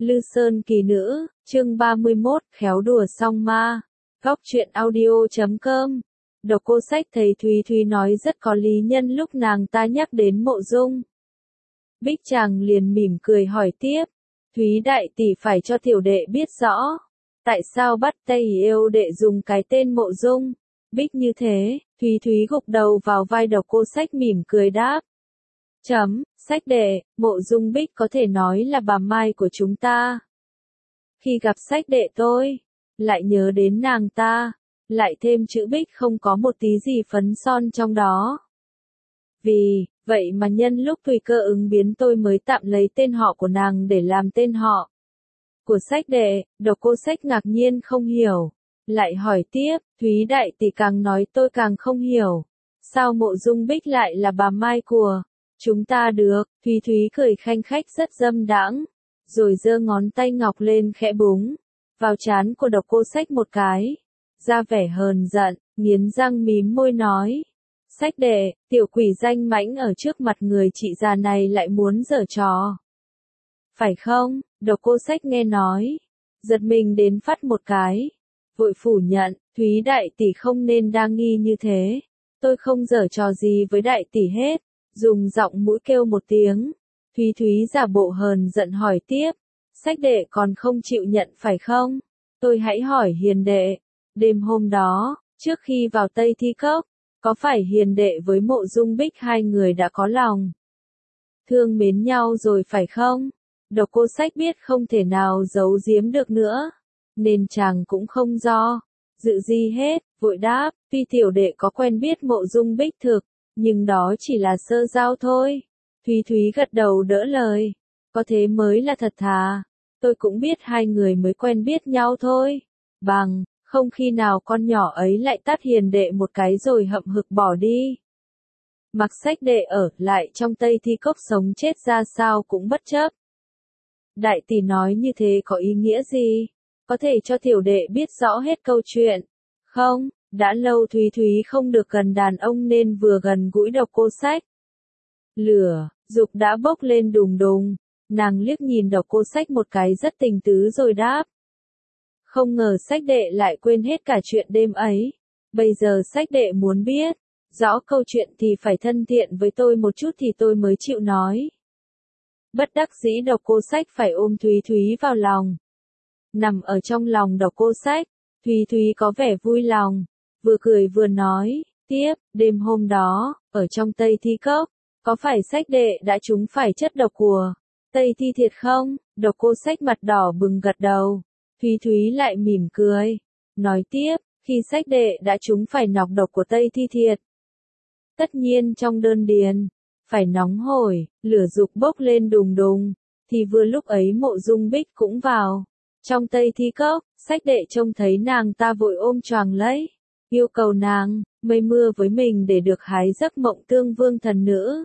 Lư Sơn kỳ nữ, chương 31, khéo đùa song ma. Góc truyện audio.com. Độc Cô Sách thấy Thúy Thúy nói rất có lý, nhân lúc nàng ta nhắc đến Mộ Dung Bích chàng liền mỉm cười hỏi tiếp. Thúy đại tỷ phải cho tiểu đệ biết rõ, tại sao bắt Tây yêu đệ dùng cái tên Mộ Dung Bích như thế? Thúy Thúy gục đầu vào vai Độc Cô Sách mỉm cười đáp. Sách đệ, Mộ Dung Bích có thể nói là bà Mai của chúng ta. Khi gặp sách đệ tôi lại nhớ đến nàng ta, lại thêm chữ Bích không có một tí gì phấn son trong đó. Vì vậy mà nhân lúc tùy cơ ứng biến tôi mới tạm lấy tên họ của nàng để làm tên họ của sách đệ. Độc Cô Sách ngạc nhiên không hiểu, lại hỏi tiếp. Thúy đại tỷ càng nói tôi càng không hiểu, sao Mộ Dung Bích lại là bà Mai của chúng ta được? Thúy Thúy cười khanh khách rất dâm đãng, rồi giơ ngón tay ngọc lên khẽ búng vào trán của Độc Cô Sách một cái, ra vẻ hờn giận, nghiến răng mím môi nói. Sách đệ, tiểu quỷ danh mãnh ở trước mặt người chị già này lại muốn giở trò, phải không? Độc Cô Sách nghe nói, giật mình đến phắt một cái, vội phủ nhận. Thúy đại tỷ không nên đa nghi như thế, tôi không giở trò gì với đại tỷ hết. Dùng giọng mũi kêu một tiếng, Thúy Thúy giả bộ hờn giận hỏi tiếp. Sách đệ còn không chịu nhận phải không? Tôi hãy hỏi hiền đệ, đêm hôm đó, trước khi vào Tây Thi Cốc, có phải hiền đệ với Mộ Dung Bích hai người đã có lòng thương mến nhau rồi phải không? Độc Cô Sách biết không thể nào giấu giếm được nữa, nên chàng cũng không do dự gì hết, vội đáp. Tuy tiểu đệ có quen biết Mộ Dung Bích thực, nhưng đó chỉ là sơ giao thôi. Thúy Thúy gật đầu đỡ lời. Có thế mới là thật thà. Tôi cũng biết hai người mới quen biết nhau thôi. Bằng không khi nào con nhỏ ấy lại tát hiền đệ một cái rồi hậm hực bỏ đi. Mặc sách đệ ở lại trong Tây Thi Cốc sống chết ra sao cũng bất chấp. Đại tỷ nói như thế có ý nghĩa gì? Có thể cho tiểu đệ biết rõ hết câu chuyện không? Đã lâu Thúy Thúy không được gần đàn ông nên vừa gần gũi Độc Cô Sách, lửa dục đã bốc lên đùng đùng. Nàng liếc nhìn Độc Cô Sách một cái rất tình tứ rồi đáp. Không ngờ sách đệ lại quên hết cả chuyện đêm ấy. Bây giờ sách đệ muốn biết rõ câu chuyện thì phải thân thiện với tôi một chút thì tôi mới chịu nói. Bất đắc dĩ Độc Cô Sách phải ôm Thúy Thúy vào lòng. Nằm ở trong lòng Độc Cô Sách, Thúy Thúy có vẻ vui lòng, vừa cười vừa nói tiếp. Đêm hôm đó, ở trong Tây Thi Cốc, có phải sách đệ đã trúng phải chất độc của Tây Thi Thiệt không? Độc Cô Sách mặt đỏ bừng gật đầu. Thúy Thúy lại mỉm cười, nói tiếp. Khi sách đệ đã trúng phải nọc độc của Tây Thi Thiệt, tất nhiên trong đơn điền phải nóng hổi, lửa dục bốc lên đùng đùng, thì vừa lúc ấy Mộ Dung Bích cũng vào trong Tây Thi Cốc. Sách đệ trông thấy nàng ta vội ôm choàng lấy, yêu cầu nàng mây mưa với mình để được hái giấc mộng tương vương thần nữ.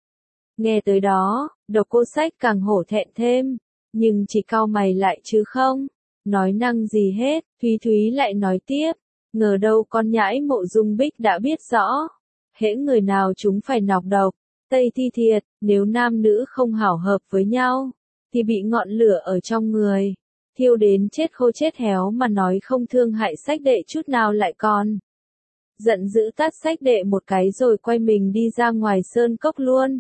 Nghe tới đó, Độc Cô Sách càng hổ thẹn thêm, nhưng chỉ cau mày lại chứ không nói năng gì hết. Thúy Thúy lại nói tiếp. Ngờ đâu con nhãi Mộ Dung Bích đã biết rõ, hễ người nào chúng phải nọc độc Tây Thi Thiệt, nếu nam nữ không hảo hợp với nhau, thì bị ngọn lửa ở trong người thiêu đến chết khô chết héo, mà nói không thương hại sách đệ chút nào lại còn giận dữ tát sách đệ một cái rồi quay mình đi ra ngoài sơn cốc luôn.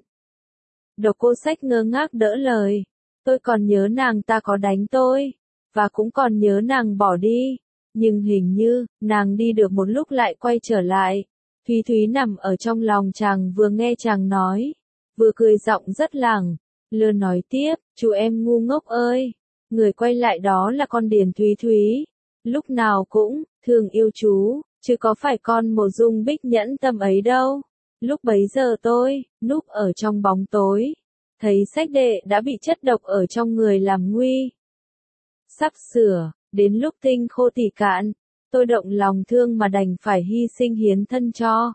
Độc Cô Sách ngơ ngác đỡ lời. Tôi còn nhớ nàng ta có đánh tôi, và cũng còn nhớ nàng bỏ đi, nhưng hình như nàng đi được một lúc lại quay trở lại. Thúy Thúy nằm ở trong lòng chàng, vừa nghe chàng nói, vừa cười giọng rất lẳng lơ nói tiếp. Chú em ngu ngốc ơi, người quay lại đó là con Điền Thúy Thúy, lúc nào cũng thương yêu chú, chứ có phải con Mộ Dung Bích nhẫn tâm ấy đâu. Lúc bấy giờ tôi núp ở trong bóng tối, thấy sách đệ đã bị chất độc ở trong người làm nguy sắp sửa đến lúc tinh khô tỉ cạn, tôi động lòng thương mà đành phải hy sinh hiến thân cho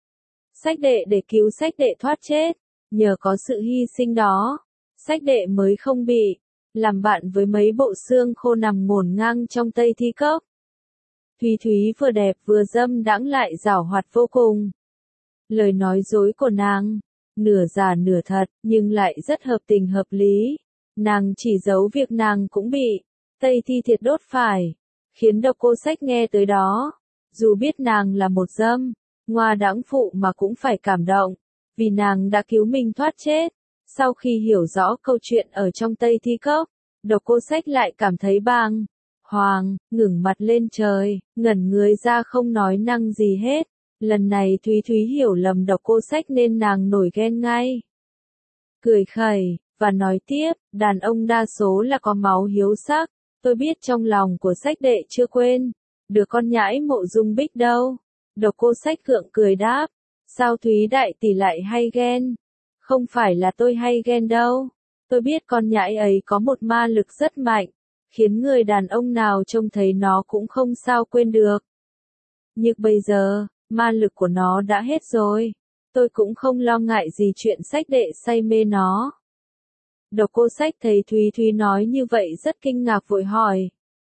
sách đệ để cứu sách đệ thoát chết. Nhờ có sự hy sinh đó, sách đệ mới không bị làm bạn với mấy bộ xương khô nằm ngổn ngang trong Tây Thi Cốc. Thúy Thúy vừa đẹp vừa dâm đãng lại giảo hoạt vô cùng. Lời nói dối của nàng nửa giả nửa thật, nhưng lại rất hợp tình hợp lý. nàng chỉ giấu việc nàng cũng bị Tây Thi Thiệt đốt phải, khiến Độc Cô Sách nghe tới đó, dù biết nàng là một dâm ngoa đãng phụ mà cũng phải cảm động, vì nàng đã cứu mình thoát chết. Sau khi hiểu rõ câu chuyện ở trong Tây Thi Cốc, Độc Cô Sách lại cảm thấy bàng hoàng, ngẩng mặt lên trời, ngẩn người ra không nói năng gì hết. Lần này Thúy Thúy hiểu lầm Độc Cô Sách nên nàng nổi ghen ngay. Cười khẩy, và nói tiếp, đàn ông đa số là có máu hiếu sắc, tôi biết trong lòng của Sách đệ chưa quên, được con nhãi Mộ Dung Bích đâu. Độc Cô Sách gượng cười đáp, sao Thúy đại tỷ lại hay ghen? Không phải là tôi hay ghen đâu, tôi biết con nhãi ấy có một ma lực rất mạnh, khiến người đàn ông nào trông thấy nó cũng không sao quên được. Nhưng bây giờ, ma lực của nó đã hết rồi, tôi cũng không lo ngại gì chuyện Sách đệ say mê nó. Độc Cô Sách thấy Thúy Thúy nói như vậy rất kinh ngạc vội hỏi.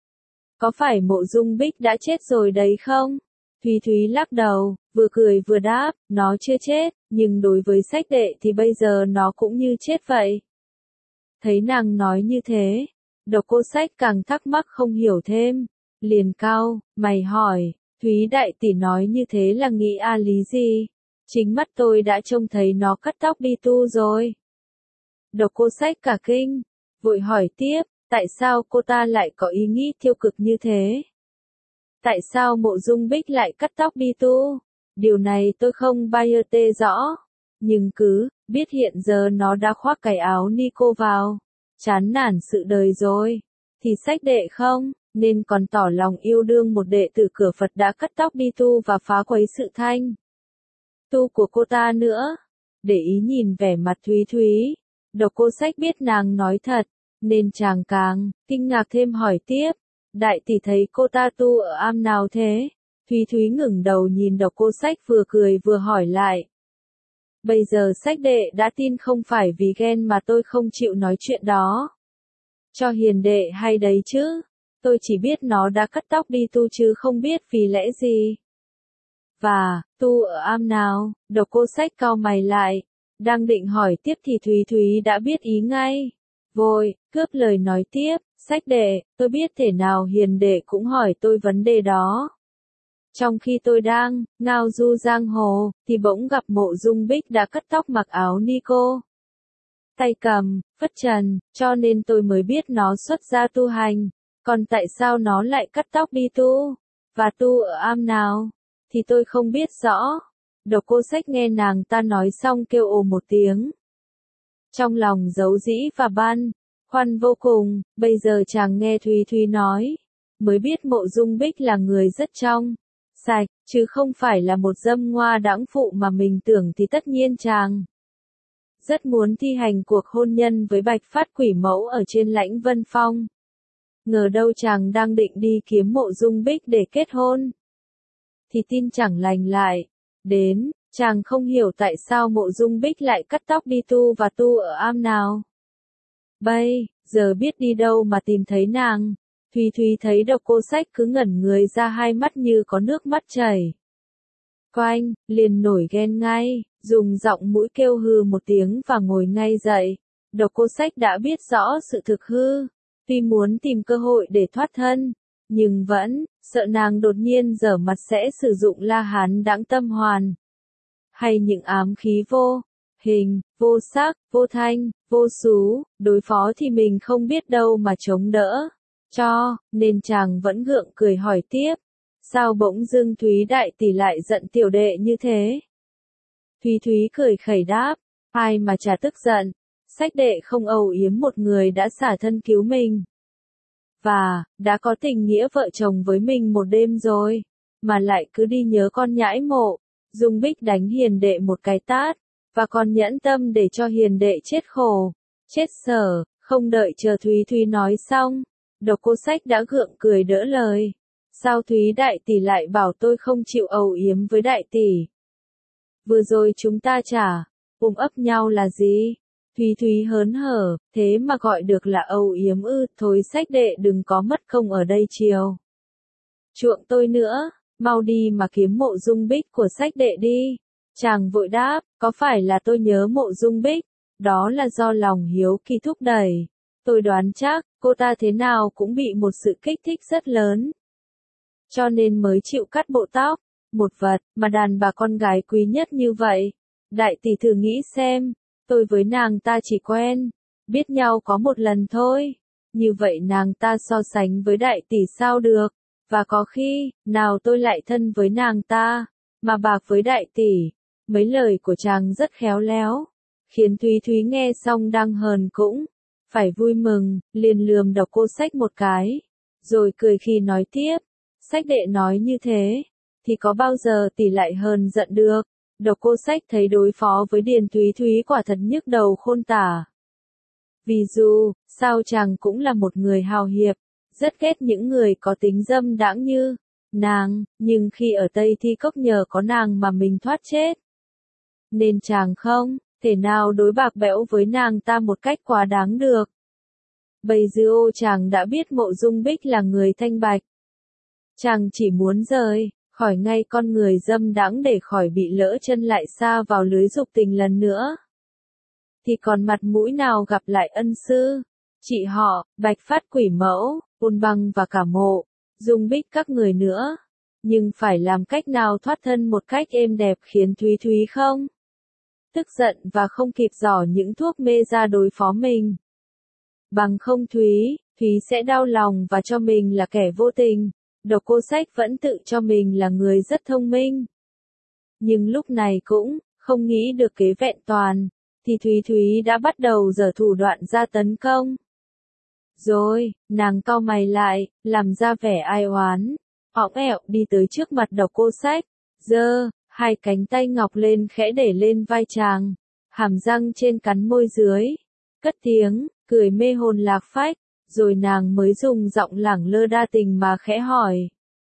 Có phải Mộ Dung Bích đã chết rồi đấy không? Thúy Thúy lắc đầu, vừa cười vừa đáp, nó chưa chết, nhưng đối với Sách đệ thì bây giờ nó cũng như chết vậy. Thấy nàng nói như thế, Độc Cô Sách càng thắc mắc không hiểu thêm, liền cau mày hỏi, Thúy đại tỷ nói như thế là nghĩ lý gì? Chính mắt tôi đã trông thấy nó cắt tóc đi tu rồi. Độc Cô Sách cả kinh, vội hỏi tiếp, tại sao cô ta lại có ý nghĩ tiêu cực như thế? Tại sao Mộ Dung Bích lại cắt tóc đi tu? Điều này tôi không bao giờ tê rõ, nhưng cứ biết hiện giờ nó đã khoác cái áo ni cô vào, chán nản sự đời rồi, thì Sách đệ không, nên còn tỏ lòng yêu đương một đệ tử cửa Phật đã cắt tóc đi tu và phá quấy sự thanh tu của cô ta nữa. Để ý nhìn vẻ mặt Thúy Thúy, Độc Cô Sách biết nàng nói thật, nên chàng càng kinh ngạc thêm hỏi tiếp, đại tỷ thấy cô ta tu ở am nào thế? Thúy Thúy ngẩng đầu nhìn Độc Cô Sách vừa cười vừa hỏi lại. Bây giờ Sách đệ đã tin không phải vì ghen mà tôi không chịu nói chuyện đó cho hiền đệ hay đấy chứ, tôi chỉ biết nó đã cắt tóc đi tu chứ không biết vì lẽ gì. Và, tu ở am nào? Độc Cô Sách cau mày lại, đang định hỏi tiếp thì Thúy Thúy đã biết ý ngay. Vội, cướp lời nói tiếp, Sách đệ, tôi biết thể nào hiền đệ cũng hỏi tôi vấn đề đó. Trong khi tôi đang ngao du giang hồ, thì bỗng gặp Mộ Dung Bích đã cắt tóc mặc áo ni cô. Tay cầm, phất trần, cho nên tôi mới biết nó xuất gia tu hành. Còn tại sao nó lại cắt tóc đi tu? Và tu ở am nào? Thì tôi không biết rõ. Độc Cô Sách nghe nàng ta nói xong kêu ồ một tiếng. Trong lòng giấu dĩ và băn khoăn vô cùng, bây giờ chàng nghe Thúy Thúy nói, mới biết Mộ Dung Bích là người rất trong sạch, chứ không phải là một dâm ngoa đãng phụ mà mình tưởng thì tất nhiên chàng rất muốn thi hành cuộc hôn nhân với Bạch Phát Quỷ Mẫu ở trên Lãnh Vân Phong. Ngờ đâu chàng đang định đi kiếm Mộ Dung Bích để kết hôn. Thì tin chẳng lành lại đến, chàng không hiểu tại sao Mộ Dung Bích lại cắt tóc đi tu và tu ở am nào. Bây giờ biết đi đâu mà tìm thấy nàng. Thúy Thúy thấy Độc Cô Sách cứ ngẩn người ra, hai mắt như có nước mắt chảy quanh, liền nổi ghen ngay, dùng giọng mũi kêu hư một tiếng và ngồi ngay dậy. Độc Cô Sách đã biết rõ sự thực hư, tuy muốn tìm cơ hội để thoát thân, nhưng vẫn sợ nàng đột nhiên giở mặt sẽ sử dụng La Hán đãng tâm hoàn, hay những ám khí vô hình, vô sắc, vô thanh, vô xú, đối phó thì mình không biết đâu mà chống đỡ cho, nên chàng vẫn gượng cười hỏi tiếp, sao bỗng dưng Thúy đại tỷ lại giận tiểu đệ như thế? Thúy Thúy cười khẩy đáp, ai mà chả tức giận, Sách đệ không âu yếm một người đã xả thân cứu mình, và đã có tình nghĩa vợ chồng với mình một đêm rồi, mà lại cứ đi nhớ con nhãi Mộ Dung Bích đánh hiền đệ một cái tát, và còn nhẫn tâm để cho hiền đệ chết khổ, chết sở. Không đợi chờ Thúy Thúy nói xong, Độc Cô Sách đã gượng cười đỡ lời. Sao Thúy đại tỷ lại bảo tôi không chịu âu yếm với đại tỷ? Vừa rồi chúng ta chả ấp nhau là gì? Thúy Thúy hớn hở, thế mà gọi được là âu yếm ư? Thôi Sách đệ đừng có mất công ở đây chiều chuộng tôi nữa, mau đi mà kiếm Mộ Dung Bích của Sách đệ đi. Chàng vội đáp, có phải là tôi nhớ Mộ Dung Bích, đó là do lòng hiếu kỳ thúc đẩy. Tôi đoán chắc, cô ta thế nào cũng bị một sự kích thích rất lớn. Cho nên mới chịu cắt bộ tóc, một vật mà đàn bà con gái quý nhất như vậy. Đại tỷ thử nghĩ xem, tôi với nàng ta chỉ quen, biết nhau có một lần thôi. Như vậy nàng ta so sánh với đại tỷ sao được, và có khi, nào tôi lại thân với nàng ta, mà bạc với đại tỷ. Mấy lời của chàng rất khéo léo, khiến Thúy Thúy nghe xong đang hờn cũng phải vui mừng, liền lườm Độc Cô Sách một cái, rồi cười khi nói tiếp, Sách đệ nói như thế, thì có bao giờ tỷ lại hờn giận được. Độc Cô Sách thấy đối phó với Điền Thúy Thúy quả thật nhức đầu khôn tả. Vì dù, sao chàng cũng là một người hào hiệp, rất ghét những người có tính dâm đãng như nàng, nhưng khi ở Tây Thi Cốc nhờ có nàng mà mình thoát chết. Nên chàng không thể nào đối bạc bẽo với nàng ta một cách quá đáng được. Bây giờ chàng đã biết Mộ Dung Bích là người thanh bạch. Chàng chỉ muốn rời khỏi ngay con người dâm đãng để khỏi bị lỡ chân lại sa vào lưới dục tình lần nữa. Thì còn mặt mũi nào gặp lại ân sư, chị họ, Bạch Phát Quỷ Mẫu, Ôn Băng và cả Mộ Dung Bích các người nữa. Nhưng phải làm cách nào thoát thân một cách êm đẹp khiến Thúy Thúy không tức giận và không kịp giỏ những thuốc mê ra đối phó mình. Bằng không Thúy sẽ đau lòng và cho mình là kẻ vô tình. Độc Cô Sách vẫn tự cho mình là người rất thông minh. Nhưng lúc này cũng không nghĩ được kế vẹn toàn, thì Thúy đã bắt đầu giở thủ đoạn ra tấn công. Rồi, nàng cau mày lại, làm ra vẻ ai oán, õng ẹo đi tới trước mặt Độc Cô Sách, giơ hai cánh tay ngọc lên khẽ để lên vai chàng, hàm răng trên cắn môi dưới, cất tiếng cười mê hồn lạc phách, rồi nàng mới dùng giọng lẳng lơ đa tình mà khẽ hỏi.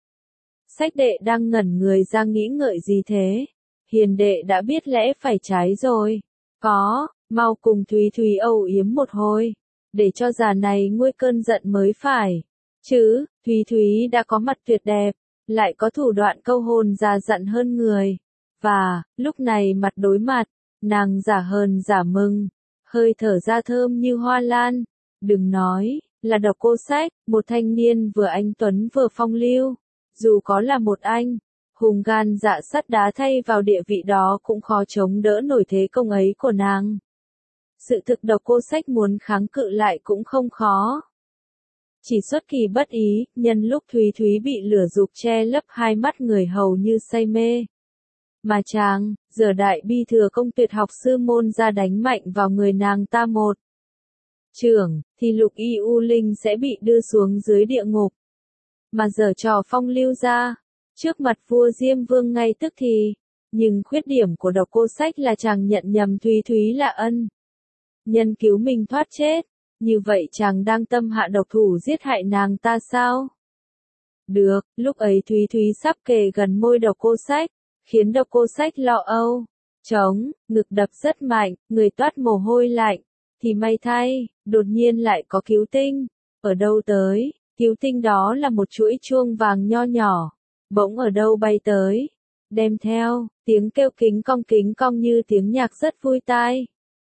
Sách đệ đang ngẩn người ra nghĩ ngợi gì thế? Hiền đệ đã biết lẽ phải trái rồi. Có, mau cùng Thúy âu yếm một hồi, để cho già này nguôi cơn giận mới phải. Chứ, Thúy đã có mặt tuyệt đẹp, lại có thủ đoạn câu hồn già dặn hơn người. Và, lúc này mặt đối mặt, nàng giả hờn giả mừng, hơi thở ra thơm như hoa lan. Đừng nói là Độc Cô Sách, một thanh niên vừa anh tuấn vừa phong lưu. Dù có là một anh hùng gan dạ sắt đá thay vào địa vị đó cũng khó chống đỡ nổi thế công ấy của nàng. Sự thực Độc Cô Sách muốn kháng cự lại cũng không khó. Chỉ xuất kỳ bất ý, nhân lúc Thúy bị lửa dục che lấp hai mắt người hầu như say mê. Mà chàng, giờ đại bi thừa công tuyệt học sư môn ra đánh mạnh vào người nàng ta một trưởng, thì Lục Y U Linh sẽ bị đưa xuống dưới địa ngục. Mà giờ trò phong lưu ra, trước mặt vua Diêm Vương ngay tức thì. Nhưng khuyết điểm của Độc Cô Sách là chàng nhận nhầm Thúy là ân nhân cứu mình thoát chết. Như vậy chàng đang tâm hạ độc thủ giết hại nàng ta sao? Được, lúc ấy Thúy sắp kề gần môi Độc Cô Sách, khiến Độc Cô Sách lo âu. Trống, ngực đập rất mạnh, người toát mồ hôi lạnh. Thì may thay, đột nhiên lại có cứu tinh. Ở đâu tới? Cứu tinh đó là một chuỗi chuông vàng nho nhỏ, bỗng ở đâu bay tới, đem theo tiếng kêu kính cong như tiếng nhạc rất vui tai,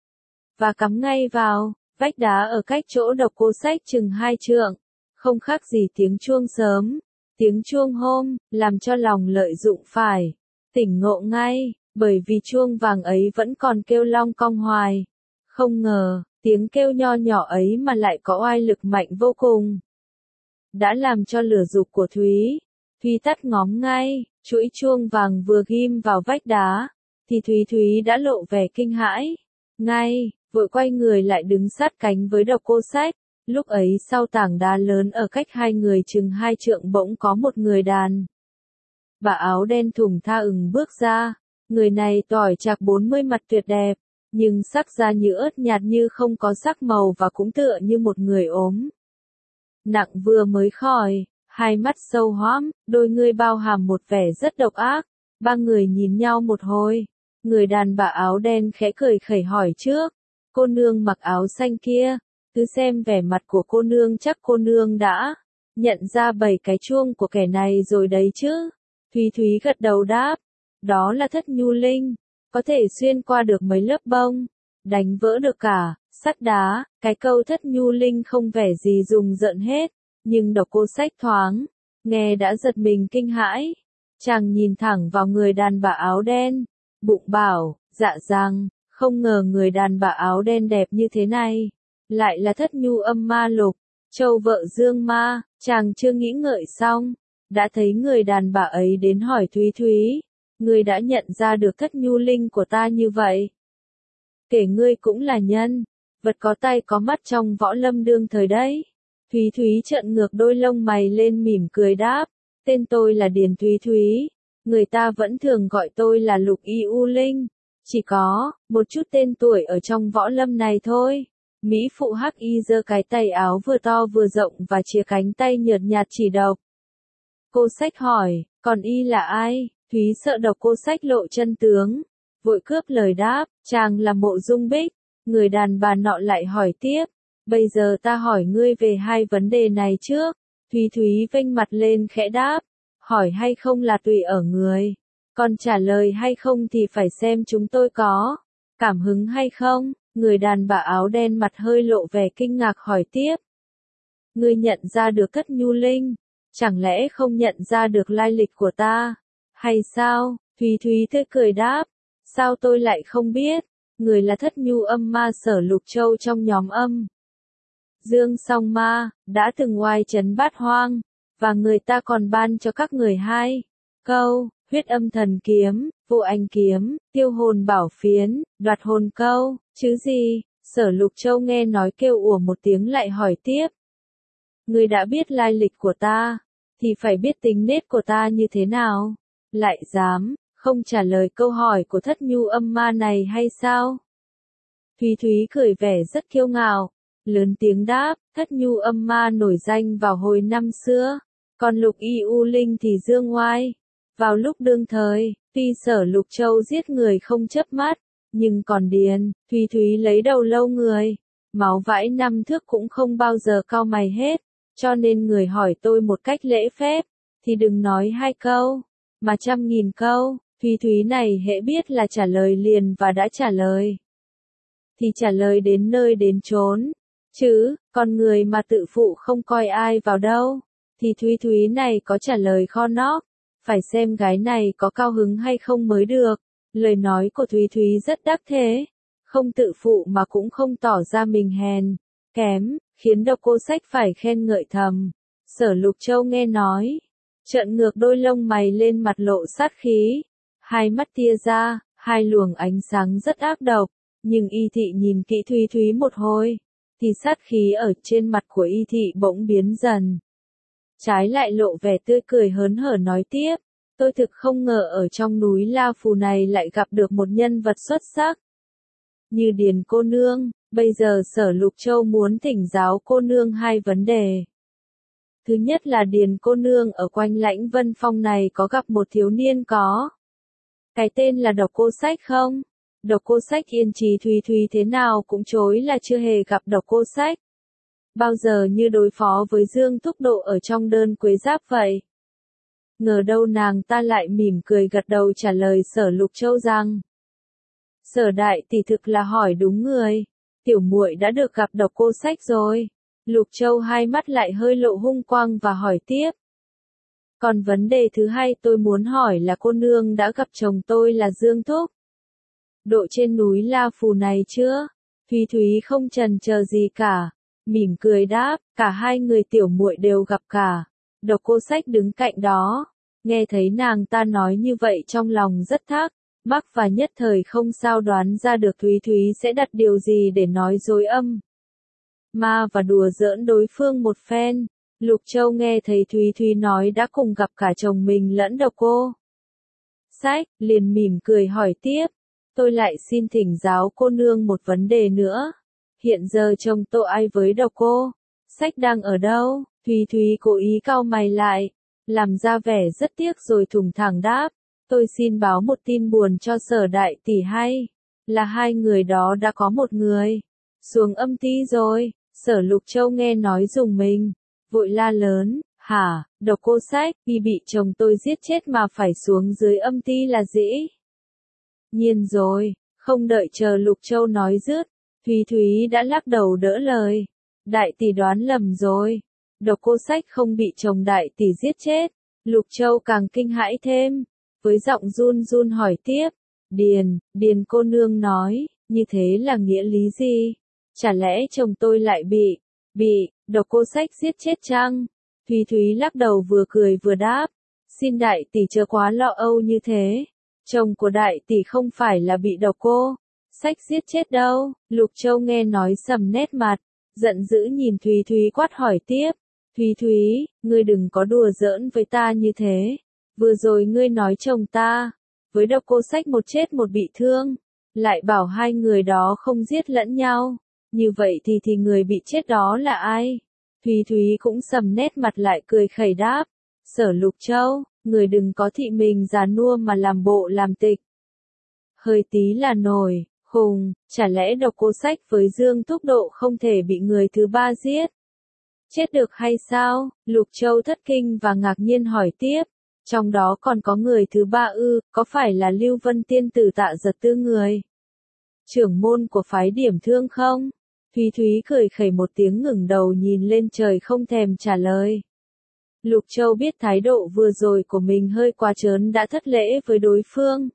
và cắm ngay vào vách đá ở cách chỗ Độc Cô Sách chừng 2 trượng, không khác gì tiếng chuông sớm, tiếng chuông hôm, làm cho lòng Lợi Dụng phải tỉnh ngộ ngay, bởi vì chuông vàng ấy vẫn còn kêu long cong hoài. Không ngờ, tiếng kêu nho nhỏ ấy mà lại có oai lực mạnh vô cùng. Đã làm cho lửa dục của Thúy tắt ngóm ngay, chuỗi chuông vàng vừa ghim vào vách đá, thì Thúy đã lộ vẻ kinh hãi, ngay, vội quay người lại đứng sát cánh với Độc Cô Sách. Lúc ấy sau tảng đá lớn ở cách hai người chừng 2 trượng bỗng có một người đàn bà áo đen thùng tha bước ra, người này tỏi chạc 40 mặt tuyệt đẹp, nhưng sắc da như ớt nhạt như không có sắc màu và cũng tựa như một người ốm nặng vừa mới khỏi, hai mắt sâu hoắm, đôi ngươi bao hàm một vẻ rất độc ác. Ba người nhìn nhau một hồi, người đàn bà áo đen khẽ cười khẩy hỏi trước, cô nương mặc áo xanh kia, cứ xem vẻ mặt của cô nương chắc cô nương đã nhận ra 7 cái chuông của kẻ này rồi đấy chứ. Thúy gật đầu đáp, đó là Thất Nhu Linh, có thể xuyên qua được mấy lớp bông, đánh vỡ được cả Sắt đá, cái câu Thất Nhu Linh không vẻ gì dùng giận hết, nhưng Độc Cô Sách thoáng, nghe đã giật mình kinh hãi. Chàng nhìn thẳng vào người đàn bà áo đen, bụng bảo, dạ rằng, không ngờ người đàn bà áo đen đẹp như thế này, lại là Thất Nhu Âm Ma Lục, Châu vợ Dương Ma. Chàng chưa nghĩ ngợi xong, đã thấy người đàn bà ấy đến hỏi Thúy Thúy, ngươi đã nhận ra được Thất Nhu Linh của ta như vậy? Kể ngươi cũng là nhân vật có tay có mắt trong võ lâm đương thời đấy. Thúy Thúy trợn ngược đôi lông mày lên mỉm cười đáp, tên tôi là Điền Thúy Thúy, người ta vẫn thường gọi tôi là Lục Y U Linh, chỉ có một chút tên tuổi ở trong võ lâm này thôi. Mỹ phụ Hắc Y giơ cái tay áo vừa to vừa rộng và chìa cánh tay nhợt nhạt chỉ Độc Cô Sách hỏi, còn Y là ai? Thúy sợ Độc Cô Sách lộ chân tướng, vội cướp lời đáp, chàng là Mộ Dung Bích. Người đàn bà nọ lại hỏi tiếp, bây giờ ta hỏi ngươi về hai vấn đề này trước. Thúy Thúy vênh mặt lên khẽ đáp, hỏi hay không là tùy ở người, còn trả lời hay không thì phải xem chúng tôi có cảm hứng hay không. Người đàn bà áo đen mặt hơi lộ vẻ kinh ngạc hỏi tiếp, ngươi nhận ra được Thất Nhu Linh, chẳng lẽ không nhận ra được lai lịch của ta, hay sao? Thúy Thúy tươi cười đáp, sao tôi lại không biết, người là Thất Nhu Âm Ma Sở Lục Châu trong nhóm âm Dương Song Ma, đã từng oai trấn Bát Hoang, và người ta còn ban cho các người hai câu, Huyết Âm Thần Kiếm, Vô Anh Kiếm, Tiêu Hồn Bảo Phiến, Đoạt Hồn Câu, chứ gì? Sở Lục Châu nghe nói kêu ủa một tiếng lại hỏi tiếp. Ngươi đã biết lai lịch của ta, thì phải biết tính nết của ta như thế nào, lại dám không trả lời câu hỏi của Thất Nhu Âm Ma này hay sao? Thúy Thúy cười vẻ rất kiêu ngạo, lớn tiếng đáp, Thất Nhu Âm Ma nổi danh vào hồi năm xưa, còn Lục Y U Linh thì dương oai. Vào lúc đương thời, tuy Sở Lục Châu giết người không chớp mắt, nhưng còn Điền, Thúy Thúy lấy đầu lâu người, máu vãi 5 thước cũng không bao giờ cau mày hết, cho nên người hỏi tôi một cách lễ phép, thì đừng nói 2 câu, mà 100.000 câu. Thúy Thúy này hễ biết là trả lời liền và đã trả lời, thì trả lời đến nơi đến chốn, chứ, còn người mà tự phụ không coi ai vào đâu, thì Thúy Thúy này có trả lời kho nóc, phải xem gái này có cao hứng hay không mới được. Lời nói của Thúy Thúy rất đắc thế, không tự phụ mà cũng không tỏ ra mình hèn kém, khiến Độc Cô Sách phải khen ngợi thầm. Sở Lục Châu nghe nói, trợn ngược đôi lông mày lên mặt lộ sát khí, hai mắt tia ra, hai luồng ánh sáng rất ác độc, nhưng Y Thị nhìn kỹ Thúy Thúy một hồi, thì sát khí ở trên mặt của Y Thị bỗng biến dần. Trái lại lộ vẻ tươi cười hớn hở nói tiếp, tôi thực không ngờ ở trong núi La Phù này lại gặp được một nhân vật xuất sắc như Điền cô nương. Bây giờ Sở Lục Châu muốn thỉnh giáo cô nương hai vấn đề. Thứ nhất là Điền cô nương ở quanh Lãnh Vân Phong này có gặp một thiếu niên có cái tên là Độc Cô Sách không? Độc Cô Sách yên trí Thúy Thúy thế nào cũng chối là chưa hề gặp Độc Cô Sách bao giờ, như đối phó với Dương Thúc Độ ở trong đơn Quế Giáp vậy. Ngờ đâu nàng ta lại mỉm cười gật đầu trả lời Sở Lục Châu rằng, Sở đại tỷ thực là hỏi đúng người, tiểu muội đã được gặp Độc Cô Sách rồi. Lục Châu hai mắt lại hơi lộ hung quang và hỏi tiếp. Còn vấn đề thứ hai tôi muốn hỏi là cô nương đã gặp chồng tôi là Dương Thúc Độ trên núi La Phù này chưa? Thúy Thúy không chần chờ gì cả, mỉm cười đáp, cả hai người tiểu muội đều gặp cả. Độc Cô Sách đứng cạnh đó, nghe thấy nàng ta nói như vậy trong lòng rất thắc mắc và nhất thời không sao đoán ra được Thúy Thúy sẽ đặt điều gì để nói dối âm ma và đùa giỡn đối phương một phen. Lục Châu nghe thấy Thúy Thúy nói đã cùng gặp cả chồng mình lẫn Độc Cô Sách, liền mỉm cười hỏi tiếp, tôi lại xin thỉnh giáo cô nương một vấn đề nữa. Hiện giờ chồng tôi ai với Độc Cô Sách đang ở đâu? Thúy Thúy cố ý cau mày lại, làm ra vẻ rất tiếc rồi thủng thẳng đáp, tôi xin báo một tin buồn cho Sở đại tỷ hay, là hai người đó đã có một người xuống âm ti rồi. Sở Lục Châu nghe nói rùng mình, vội la lớn, hả, Độc Cô Sách, vì bị chồng tôi giết chết mà phải xuống dưới âm ti là dĩ nhiên rồi. Không đợi chờ Lục Châu nói dứt, Thúy Thúy đã lắc đầu đỡ lời. Đại tỷ đoán lầm rồi. Độc Cô Sách không bị chồng đại tỷ giết chết. Lục Châu càng kinh hãi thêm. Với giọng run run hỏi tiếp. Điền cô nương nói, như thế là nghĩa lý gì? Chả lẽ chồng tôi lại bị, Độc Cô Sách giết chết chăng? Thúy Thúy lắc đầu vừa cười vừa đáp. Xin đại tỷ chớ quá lo âu như thế. Chồng của đại tỷ không phải là bị Độc Cô Sách giết chết đâu. Lục Châu nghe nói sầm nét mặt, giận dữ nhìn Thúy Thúy quát hỏi tiếp. Thúy Thúy, ngươi đừng có đùa giỡn với ta như thế. Vừa rồi ngươi nói chồng ta, với Độc Cô Sách một chết một bị thương, lại bảo hai người đó không giết lẫn nhau. Như vậy thì người bị chết đó là ai? Thúy Thúy cũng sầm nét mặt lại cười khẩy đáp. Sở Lục Châu, người đừng có thị mình già nua mà làm bộ làm tịch. Hơi tí là nổi, khùng, chả lẽ Độc Cô Sách với Dương Thúc Độ không thể bị người thứ ba giết? Chết được hay sao? Lục Châu thất kinh và ngạc nhiên hỏi tiếp. Trong đó còn có người thứ ba ư, có phải là Lưu Vân Tiên Tử Tạ Giật Tư người trưởng môn của phái Điểm Thương không? Thúy Thúy cười khẩy một tiếng ngẩng đầu nhìn lên trời không thèm trả lời. Lục Châu biết thái độ vừa rồi của mình hơi quá trớn đã thất lễ với đối phương.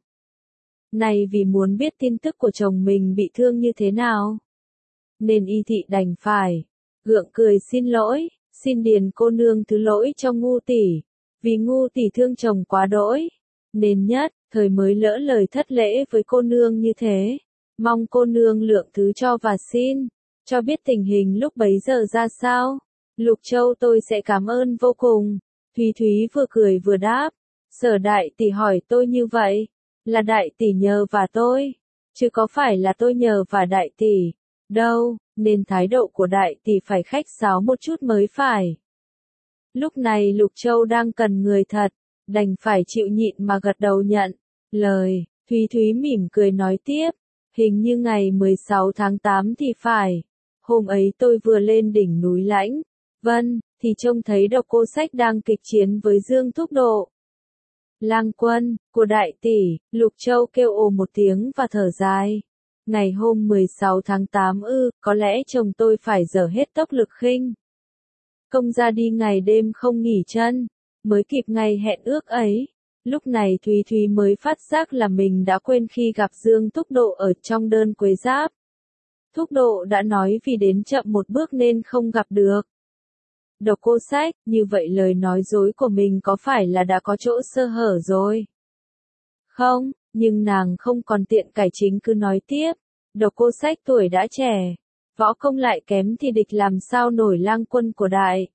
Này vì muốn biết tin tức của chồng mình bị thương như thế nào, nên y thị đành phải gượng cười xin lỗi, xin Điền cô nương thứ lỗi cho ngu tỷ, vì ngu tỷ thương chồng quá đỗi, nên nhất thời mới lỡ lời thất lễ với cô nương như thế, mong cô nương lượng thứ cho và xin cho biết tình hình lúc bấy giờ ra sao. Lục Châu tôi sẽ cảm ơn vô cùng. Thúy Thúy vừa cười vừa đáp. Sở đại tỷ hỏi tôi như vậy, là đại tỷ nhờ vả tôi, chứ có phải là tôi nhờ vả đại tỷ đâu, nên thái độ của đại tỷ phải khách sáo một chút mới phải. Lúc này Lục Châu đang cần người thật, đành phải chịu nhịn mà gật đầu nhận lời. Thúy Thúy mỉm cười nói tiếp, hình như ngày 16 tháng 8 thì phải. Hôm ấy tôi vừa lên đỉnh núi Lãnh Vân, thì trông thấy Độc Cô Sách đang kịch chiến với Dương Thúc Độ. Lang quân, của đại tỷ, Lục Châu kêu ồ một tiếng và thở dài. Ngày hôm 16 tháng 8 ư, có lẽ chồng tôi phải dở hết tốc lực khinh công ra đi ngày đêm không nghỉ chân, mới kịp ngày hẹn ước ấy. Lúc này Thúy Thúy mới phát giác là mình đã quên khi gặp Dương Thúc Độ ở trong đơn quế giáp. Thúc Độ đã nói vì đến chậm một bước nên không gặp được Độc Cô Sách, như vậy lời nói dối của mình có phải là đã có chỗ sơ hở rồi? Không, nhưng nàng không còn tiện cải chính cứ nói tiếp. Độc Cô Sách tuổi đã trẻ, võ công lại kém thì địch làm sao nổi lang quân của đại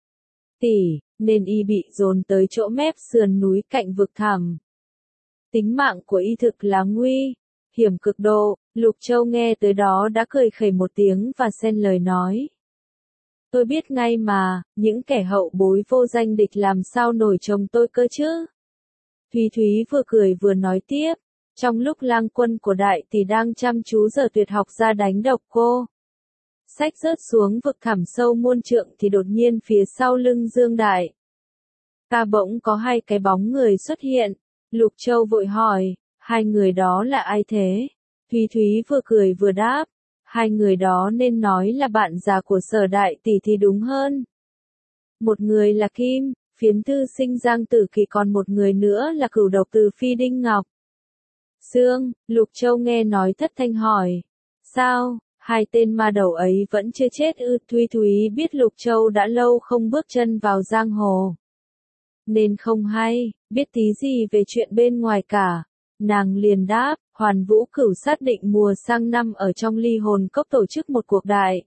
tỷ, nên y bị dồn tới chỗ mép sườn núi cạnh vực thẳm. Tính mạng của y thực là nguy hiểm cực độ. Lục Châu nghe tới đó đã cười khẩy một tiếng và xen lời nói. Tôi biết ngay mà, những kẻ hậu bối vô danh địch làm sao nổi chồng tôi cơ chứ. Thúy Thúy vừa cười vừa nói tiếp, trong lúc lang quân của đại tỷ đang chăm chú giờ tuyệt học ra đánh Độc Cô Sách rớt xuống vực thẳm sâu muôn trượng thì đột nhiên phía sau lưng Dương Đại ca bỗng có hai cái bóng người xuất hiện. Lục Châu vội hỏi, hai người đó là ai thế? Thúy Thúy vừa cười vừa đáp, hai người đó nên nói là bạn già của Sở đại tỷ thì đúng hơn. Một người là Kim Phiến thư sinh Giang Tử Kỳ, còn một người nữa là Cửu Độc Từ Phi Đinh Ngọc Sương. Lục Châu nghe nói thất thanh hỏi, sao, hai tên ma đầu ấy vẫn chưa chết ư? Thúy Thúy biết Lục Châu đã lâu không bước chân vào giang hồ, nên không hay biết tí gì về chuyện bên ngoài cả. Nàng liền đáp, Hoàn Vũ Cửu xác định mùa sang năm ở trong Ly Hồn Cốc tổ chức một cuộc đại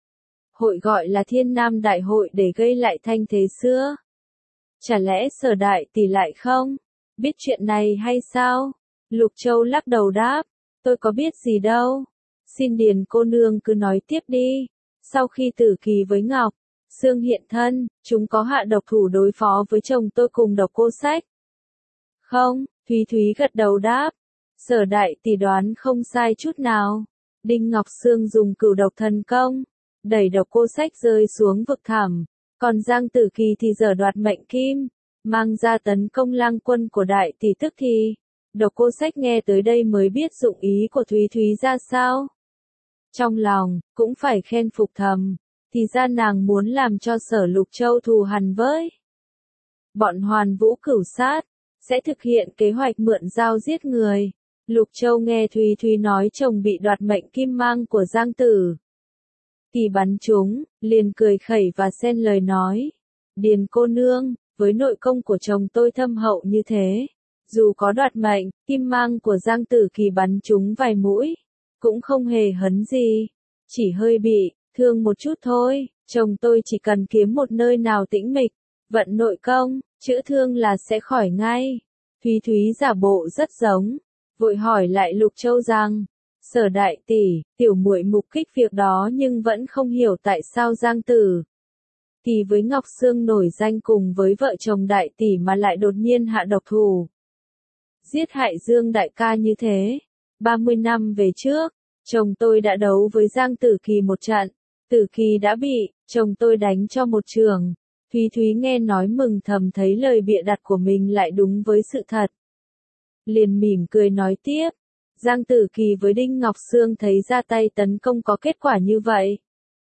hội gọi là Thiên Nam Đại Hội để gây lại thanh thế xưa. Chả lẽ Sở đại tỷ lại không biết chuyện này hay sao? Lục Châu lắc đầu đáp, tôi có biết gì đâu. Xin Điền cô nương cứ nói tiếp đi. Sau khi Tử Kỳ với Ngọc Sương hiện thân, chúng có hạ độc thủ đối phó với chồng tôi cùng Độc Cô Sách. Không, Thúy Thúy gật đầu đáp. Sở đại tỷ đoán không sai chút nào. Đinh Ngọc Sương dùng Cửu Độc thần công đẩy Độc Cô Sách rơi xuống vực thẳm, còn Giang Tử Kỳ thì giở đoạt mệnh kim, mang ra tấn công lang quân của đại tỷ tức thì. Độc Cô Sách nghe tới đây mới biết dụng ý của Thúy Thúy ra sao. Trong lòng, cũng phải khen phục thầm. Thì ra nàng muốn làm cho Sở Lục Châu thù hằn với bọn Hoàn Vũ Cửu Sát, sẽ thực hiện kế hoạch mượn dao giết người. Lục Châu nghe Thúy Thúy nói chồng bị đoạt mệnh kim mang của Giang Tử Kỳ bắn trúng, liền cười khẩy và xen lời nói. Điền cô nương, với nội công của chồng tôi thâm hậu như thế, dù có đoạt mệnh, kim mang của Giang Tử Kỳ bắn trúng vài mũi, cũng không hề hấn gì, chỉ hơi bị thương một chút thôi, chồng tôi chỉ cần kiếm một nơi nào tĩnh mịch, vận nội công, chữa thương là sẽ khỏi ngay. Thúy Thúy giả bộ rất giống, vội hỏi lại Lục Châu rằng, Sở đại tỷ, tiểu muội mục kích việc đó nhưng vẫn không hiểu tại sao Giang Tử Kỳ với Ngọc Sương nổi danh cùng với vợ chồng đại tỷ mà lại đột nhiên hạ độc thủ. Giết hại Dương đại ca như thế. 30 năm về trước, chồng tôi đã đấu với Giang Tử Kỳ một trận. Tử Kỳ đã bị chồng tôi đánh cho một trường. Thúy Thúy nghe nói mừng thầm thấy lời bịa đặt của mình lại đúng với sự thật. Liền mỉm cười nói tiếp. Giang Tử Kỳ với Đinh Ngọc Sương thấy ra tay tấn công có kết quả như vậy.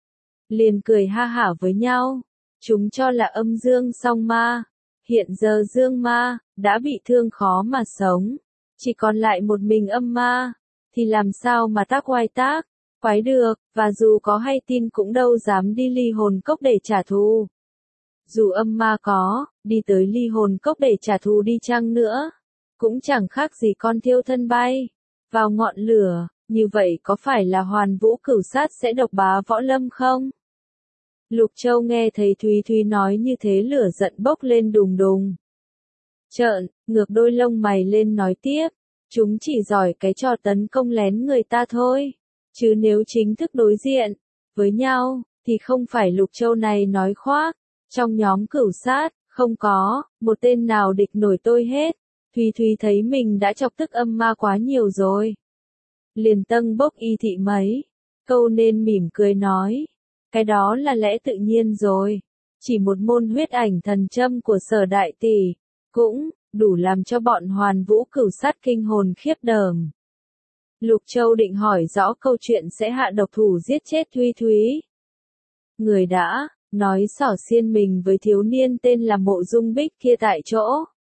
Liền cười ha hả với nhau. Chúng cho là âm dương song ma. Hiện giờ dương ma đã bị thương khó mà sống. Chỉ còn lại một mình âm ma. Thì làm sao mà tác oai tác, quái được, và dù có hay tin cũng đâu dám đi ly hồn cốc để trả thù. Dù âm ma có, đi tới ly hồn cốc để trả thù đi chăng nữa, cũng chẳng khác gì con thiêu thân bay vào ngọn lửa, như vậy có phải là Hoàn Vũ Cửu Sát sẽ độc bá võ lâm không? Lục Châu nghe thấy Thúy Thúy nói như thế lửa giận bốc lên đùng đùng. Trợn, ngược đôi lông mày lên nói tiếp, chúng chỉ giỏi cái trò tấn công lén người ta thôi, chứ nếu chính thức đối diện với nhau, thì không phải Lục Châu này nói khoác, trong nhóm Cửu Sát, không có một tên nào địch nổi tôi hết. Thúy Thúy thấy mình đã chọc tức âm ma quá nhiều rồi. Liền tâng bốc y thị mấy câu nên mỉm cười nói. Cái đó là lẽ tự nhiên rồi. Chỉ một môn huyết ảnh thần châm của Sở đại tỷ, cũng đủ làm cho bọn Hoàn Vũ Cửu Sát kinh hồn khiếp đờm. Lục Châu định hỏi rõ câu chuyện sẽ hạ độc thủ giết chết Thúy Thúy. Người đã nói xỏ xiên mình với thiếu niên tên là Mộ Dung Bích kia tại chỗ.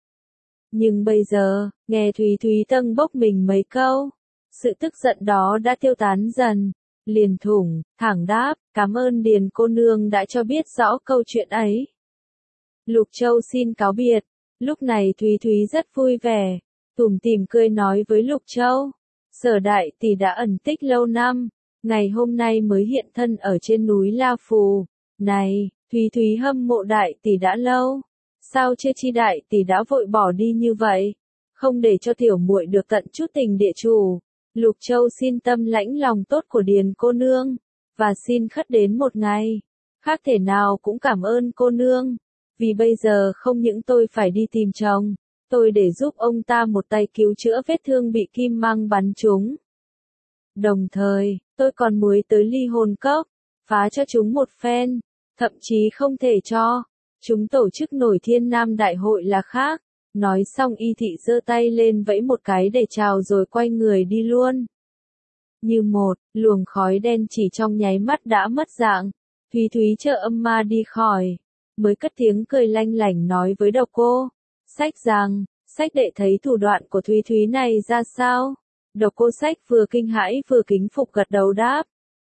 Nhưng bây giờ, nghe Thúy Thúy tâng bốc mình mấy câu, sự tức giận đó đã tiêu tán dần, liền thẳng đáp, cảm ơn Điền cô nương đã cho biết rõ câu chuyện ấy. Lục Châu xin cáo biệt, lúc này Thúy Thúy rất vui vẻ, tủm tỉm cười nói với Lục Châu, Sở đại tỷ đã ẩn tích lâu năm, ngày hôm nay mới hiện thân ở trên núi La Phù, này, Thúy Thúy hâm mộ đại tỷ đã lâu. Sao chưa chi đại tỷ đã vội bỏ đi như vậy? Không để cho tiểu muội được tận chút tình địa chủ. Lục Châu xin tâm lãnh lòng tốt của Điền cô nương, và xin khất đến một ngày. Khác thể nào cũng cảm ơn cô nương, vì bây giờ không những tôi phải đi tìm chồng, tôi để giúp ông ta một tay cứu chữa vết thương bị kim mang bắn trúng. Đồng thời, tôi còn muối tới ly hồn cốc, phá cho chúng một phen, thậm chí không thể cho chúng tổ chức nổi Thiên Nam Đại hội là khác. Nói xong y thị giơ tay lên vẫy một cái để chào rồi quay người đi luôn. Như một luồng khói đen chỉ trong nháy mắt đã mất dạng. Thúy Thúy chờ âm ma đi khỏi, mới cất tiếng cười lanh lảnh nói với Độc Cô Sách rằng, Sách đệ thấy thủ đoạn của Thúy Thúy này ra sao? Độc Cô Sách vừa kinh hãi vừa kính phục gật đầu đáp.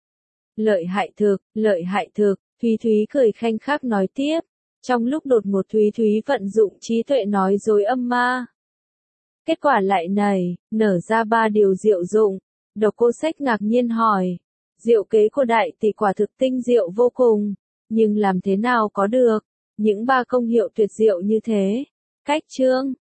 Lợi hại thực, Thúy Thúy cười khanh khách nói tiếp. Trong lúc đột ngột Thúy Thúy vận dụng trí tuệ nói dối âm ma. Kết quả lại nở ra 3 điều diệu dụng. Độc Cô Sách ngạc nhiên hỏi. Diệu kế của đại tỷ quả thực tinh diệu vô cùng. Nhưng làm thế nào có được những 3 công hiệu tuyệt diệu như thế? Cách chương